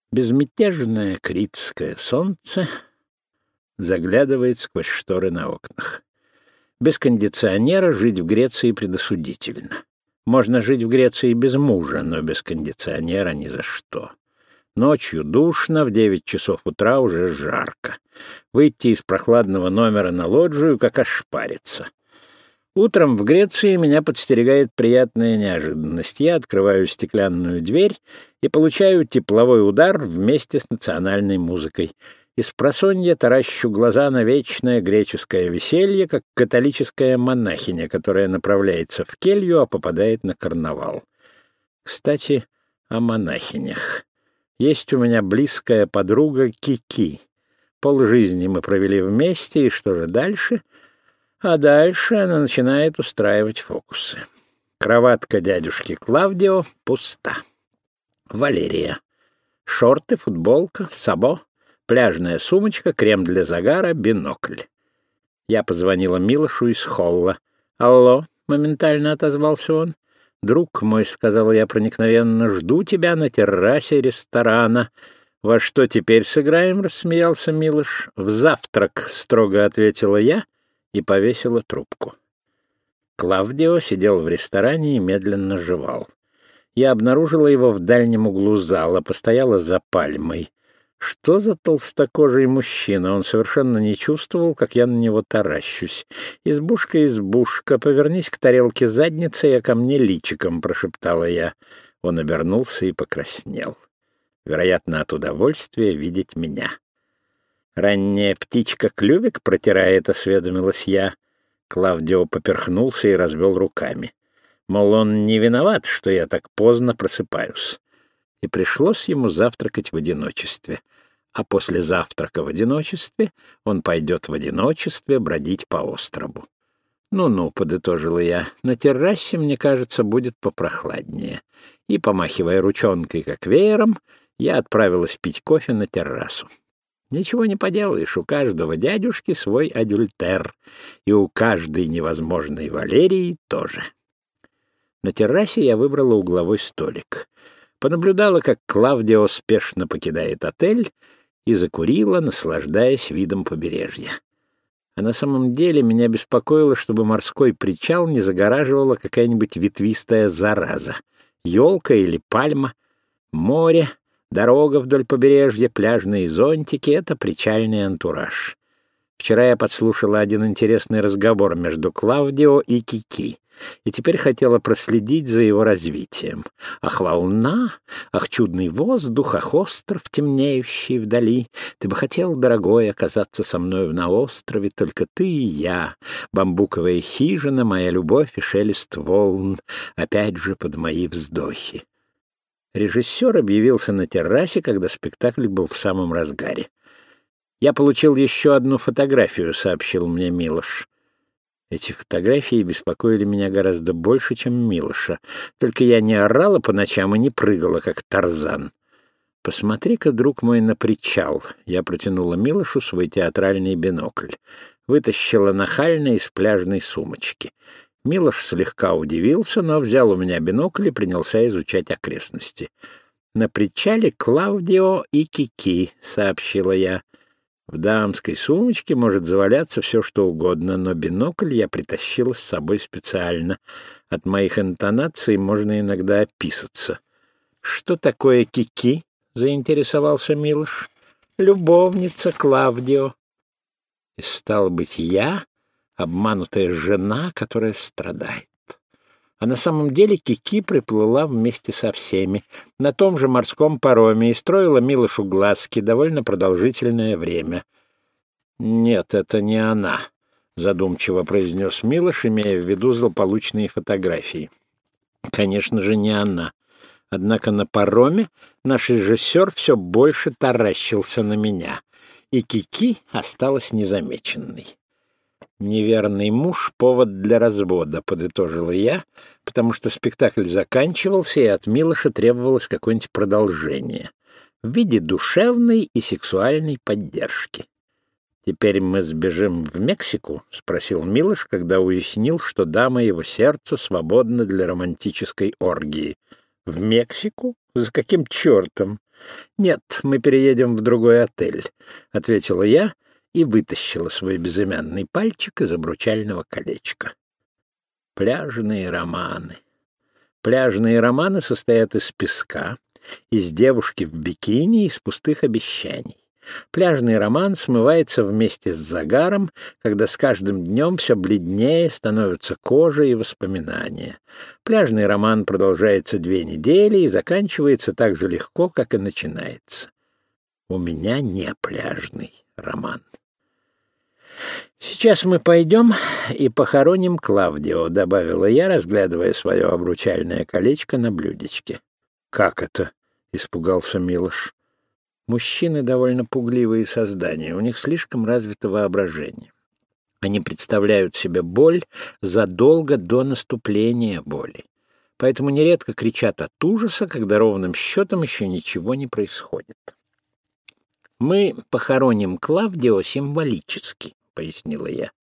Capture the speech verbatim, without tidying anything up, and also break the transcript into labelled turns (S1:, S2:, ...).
S1: Безмятежное критское солнце заглядывает сквозь шторы на окнах. Без кондиционера жить в Греции предосудительно. Можно жить в Греции без мужа, но без кондиционера ни за что. Ночью душно, в девять часов утра уже жарко. Выйти из прохладного номера на лоджию, как ошпариться. Утром в Греции меня подстерегает приятная неожиданность. Я открываю стеклянную дверь и получаю тепловой удар вместе с национальной музыкой. Испросонья таращу глаза на вечное греческое веселье, как католическая монахиня, которая направляется в келью, а попадает на карнавал. Кстати, о монахинях. Есть у меня близкая подруга Кики. Полжизни мы провели вместе, и что же дальше? А дальше она начинает устраивать фокусы. Кроватка дядюшки Клавдио пуста. Валерия. Шорты, футболка, сабо, пляжная сумочка, крем для загара, бинокль. Я позвонила Милошу из холла. «Алло», — моментально отозвался он. «Друг мой», — сказала я проникновенно, — «жду тебя на террасе ресторана». «Во что теперь сыграем?» — рассмеялся Милош. «В завтрак», — строго ответила я и повесила трубку. Клавдио сидел в ресторане и медленно жевал. Я обнаружила его в дальнем углу зала, постояла за пальмой. Что за толстокожий мужчина? Он совершенно не чувствовал, как я на него таращусь. «Избушка, избушка, повернись к тарелке задницей, а ко мне личиком», — прошептала я. Он обернулся и покраснел. Вероятно, от удовольствия видеть меня. «Ранняя птичка клювик протирает», — осведомилась я. Клавдио поперхнулся и развел руками. Мол, он не виноват, что я так поздно просыпаюсь. И пришлось ему завтракать в одиночестве. А после завтрака в одиночестве он пойдет в одиночестве бродить по острову. «Ну-ну», — подытожила я, — «на террасе, мне кажется, будет попрохладнее». И, помахивая ручонкой, как веером, я отправилась пить кофе на террасу. Ничего не поделаешь, у каждого дядюшки свой адюльтер, и у каждой невозможной Валерии тоже. На террасе я выбрала угловой столик. Понаблюдала, как Клавдио спешно покидает отель, и закурила, наслаждаясь видом побережья. А на самом деле меня беспокоило, чтобы морской причал не загораживала какая-нибудь ветвистая зараза. Елка или пальма, море, дорога вдоль побережья, пляжные зонтики — это причальный антураж. Вчера я подслушала один интересный разговор между Клавдио и Кики, и теперь хотела проследить за его развитием. Ах, волна, ах, чудный воздух, ах, остров, темнеющий вдали. Ты бы хотел, дорогой, оказаться со мною на острове, только ты и я. Бамбуковая хижина, моя любовь и шелест волн, опять же под мои вздохи. Режиссер объявился на террасе, когда спектакль был в самом разгаре. «Я получил еще одну фотографию», — сообщил мне Милош. Эти фотографии беспокоили меня гораздо больше, чем Милоша. Только я не орала по ночам и не прыгала, как Тарзан. «Посмотри-ка, друг мой, на причал». Я протянула Милошу свой театральный бинокль. Вытащила нахально из пляжной сумочки. Милош слегка удивился, но взял у меня бинокль и принялся изучать окрестности. «На причале Клавдио и Кики», — сообщила я. В дамской сумочке может заваляться все, что угодно, но бинокль я притащила с собой специально. От моих интонаций можно иногда описаться. «Что такое Кики?» — заинтересовался Милош. «Любовница Клавдио». И, стало быть, я — обманутая жена, которая страдает. А на самом деле Кики приплыла вместе со всеми на том же морском пароме и строила Милошу глазки довольно продолжительное время. «Нет, это не она», — задумчиво произнес Милош, имея в виду злополучные фотографии. «Конечно же, не она. Однако на пароме наш режиссер все больше таращился на меня, и Кики осталась незамеченной». «Неверный муж — повод для развода», — подытожила я, потому что спектакль заканчивался, и от Милоша требовалось какое-нибудь продолжение в виде душевной и сексуальной поддержки. «Теперь мы сбежим в Мексику?» — спросил Милош, когда уяснил, что дама его сердца свободна для романтической оргии. В Мексику? За каким чертом? Нет, мы переедем в другой отель, — ответила я и вытащила свой безымянный пальчик из обручального колечка. Пляжные романы. Пляжные романы состоят из песка, из девушки в бикини и из пустых обещаний. Пляжный роман смывается вместе с загаром, когда с каждым днем все бледнее становятся кожа и воспоминания. Пляжный роман продолжается две недели и заканчивается так же легко, как и начинается. У меня не пляжный роман. «Сейчас мы пойдем и похороним Клавдио», — добавила я, разглядывая свое обручальное колечко на блюдечке. «Как это?» — испугался Милош. Мужчины довольно пугливые создания, у них слишком развито воображение. Они представляют себе боль задолго до наступления боли, поэтому нередко кричат от ужаса, когда ровным счетом еще ничего не происходит. «Мы похороним Клавдио символически», — пояснила я.